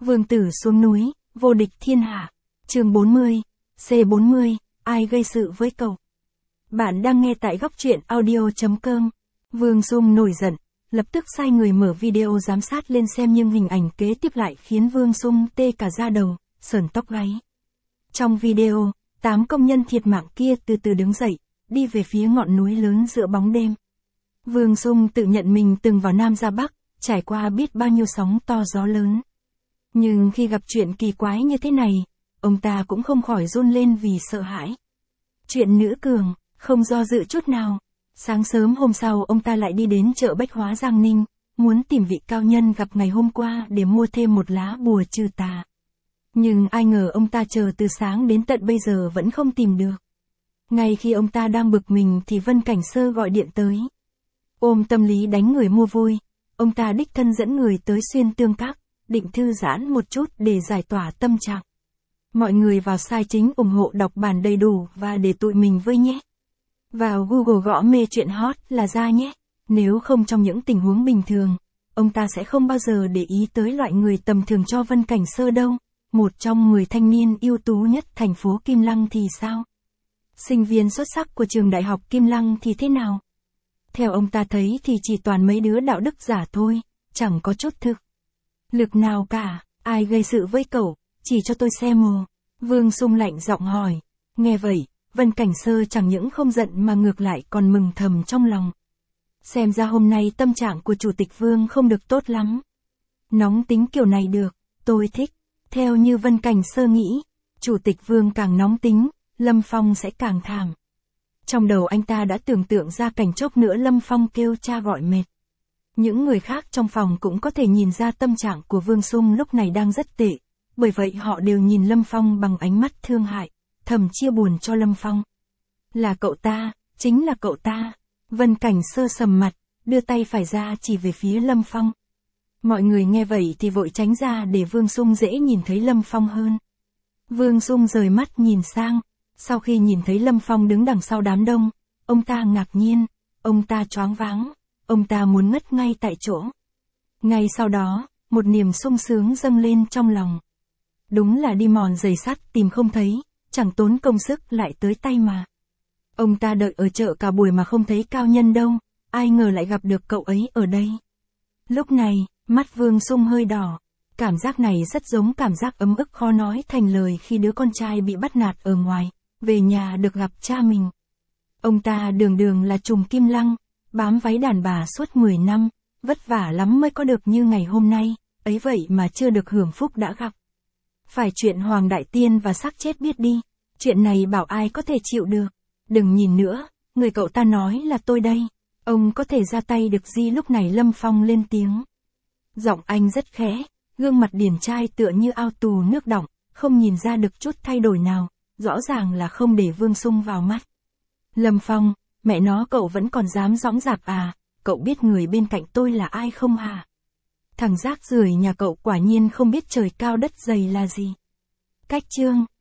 Vương tử xuống núi, vô địch thiên hạ. Chương 40, C40, ai gây sự với cậu? Bạn đang nghe tại góc truyện audio.com. Vương Dung nổi giận, lập tức sai người mở video giám sát lên xem, nhưng hình ảnh kế tiếp lại khiến Vương Dung tê cả da đầu, sởn tóc gáy. Trong video, 8 công nhân thiệt mạng kia từ từ đứng dậy, đi về phía ngọn núi lớn giữa bóng đêm. Vương Dung tự nhận mình từng vào Nam ra Bắc, trải qua biết bao nhiêu sóng to gió lớn. Nhưng khi gặp chuyện kỳ quái như thế này, ông ta cũng không khỏi run lên vì sợ hãi. Chuyện nữ cường, không do dự chút nào. Sáng sớm hôm sau ông ta lại đi đến chợ Bách Hóa Giang Ninh, muốn tìm vị cao nhân gặp ngày hôm qua để mua thêm một lá bùa trừ tà. Nhưng ai ngờ ông ta chờ từ sáng đến tận bây giờ vẫn không tìm được. Ngay khi ông ta đang bực mình thì Vân Cảnh Sơ gọi điện tới. Ôm tâm lý đánh người mua vui, ông ta đích thân dẫn người tới Xuyên Tương Các, định thư giãn một chút để giải tỏa tâm trạng. Mọi người vào sai chính ủng hộ đọc bản đầy đủ và để tụi mình với nhé. Vào Google gõ mê chuyện hot là ra nhé. Nếu không trong những tình huống bình thường, ông ta sẽ không bao giờ để ý tới loại người tầm thường cho Vân Cảnh Sơ đâu. Một trong 10 thanh niên ưu tú nhất thành phố Kim Lăng thì sao? Sinh viên xuất sắc của trường đại học Kim Lăng thì thế nào? Theo ông ta thấy thì chỉ toàn mấy đứa đạo đức giả thôi, chẳng có chút thực lực nào cả. Ai gây sự với cậu, chỉ cho tôi xem mồ. Vương Dung lạnh giọng hỏi. Nghe vậy, Vân Cảnh Sơ chẳng những không giận mà ngược lại còn mừng thầm trong lòng. Xem ra hôm nay tâm trạng của Chủ tịch Vương không được tốt lắm. Nóng tính kiểu này được, tôi thích. Theo như Vân Cảnh Sơ nghĩ, Chủ tịch Vương càng nóng tính, Lâm Phong sẽ càng thảm. Trong đầu anh ta đã tưởng tượng ra cảnh chốc nữa Lâm Phong kêu cha gọi mệt. Những người khác trong phòng cũng có thể nhìn ra tâm trạng của Vương Dung lúc này đang rất tệ, bởi vậy họ đều nhìn Lâm Phong bằng ánh mắt thương hại, thầm chia buồn cho Lâm Phong. Là cậu ta, chính là cậu ta. Vân Cảnh Sơ sầm mặt, đưa tay phải ra chỉ về phía Lâm Phong. Mọi người nghe vậy thì vội tránh ra để Vương Dung dễ nhìn thấy Lâm Phong hơn. Vương Dung rời mắt nhìn sang, sau khi nhìn thấy Lâm Phong đứng đằng sau đám đông, ông ta ngạc nhiên, ông ta choáng váng, ông ta muốn ngất ngay tại chỗ. Ngay sau đó, một niềm sung sướng dâng lên trong lòng. Đúng là đi mòn giày sắt tìm không thấy, chẳng tốn công sức lại tới tay mà. Ông ta đợi ở chợ cả buổi mà không thấy cao nhân đâu, ai ngờ lại gặp được cậu ấy ở đây. Lúc này, mắt Vương Dung hơi đỏ. Cảm giác này rất giống cảm giác ấm ức khó nói thành lời khi đứa con trai bị bắt nạt ở ngoài, về nhà được gặp cha mình. Ông ta đường đường là trùm Kim Lăng, bám váy đàn bà suốt 10 năm, vất vả lắm mới có được như ngày hôm nay, ấy vậy mà chưa được hưởng phúc đã gặp. Phải chuyện Hoàng Đại Tiên và xác chết biết đi, chuyện này bảo ai có thể chịu được. Đừng nhìn nữa, người cậu ta nói là tôi đây, ông có thể ra tay được gì? Lúc này Lâm Phong lên tiếng. Giọng anh rất khẽ, gương mặt điển trai tựa như ao tù nước đọng, không nhìn ra được chút thay đổi nào, rõ ràng là không để Vương Dung vào mắt. Lâm Phong, mẹ nó cậu vẫn còn dám dõng dạc à, cậu biết người bên cạnh tôi là ai không hả? Thằng rác rưởi nhà cậu quả nhiên không biết trời cao đất dày là gì. Cách chương.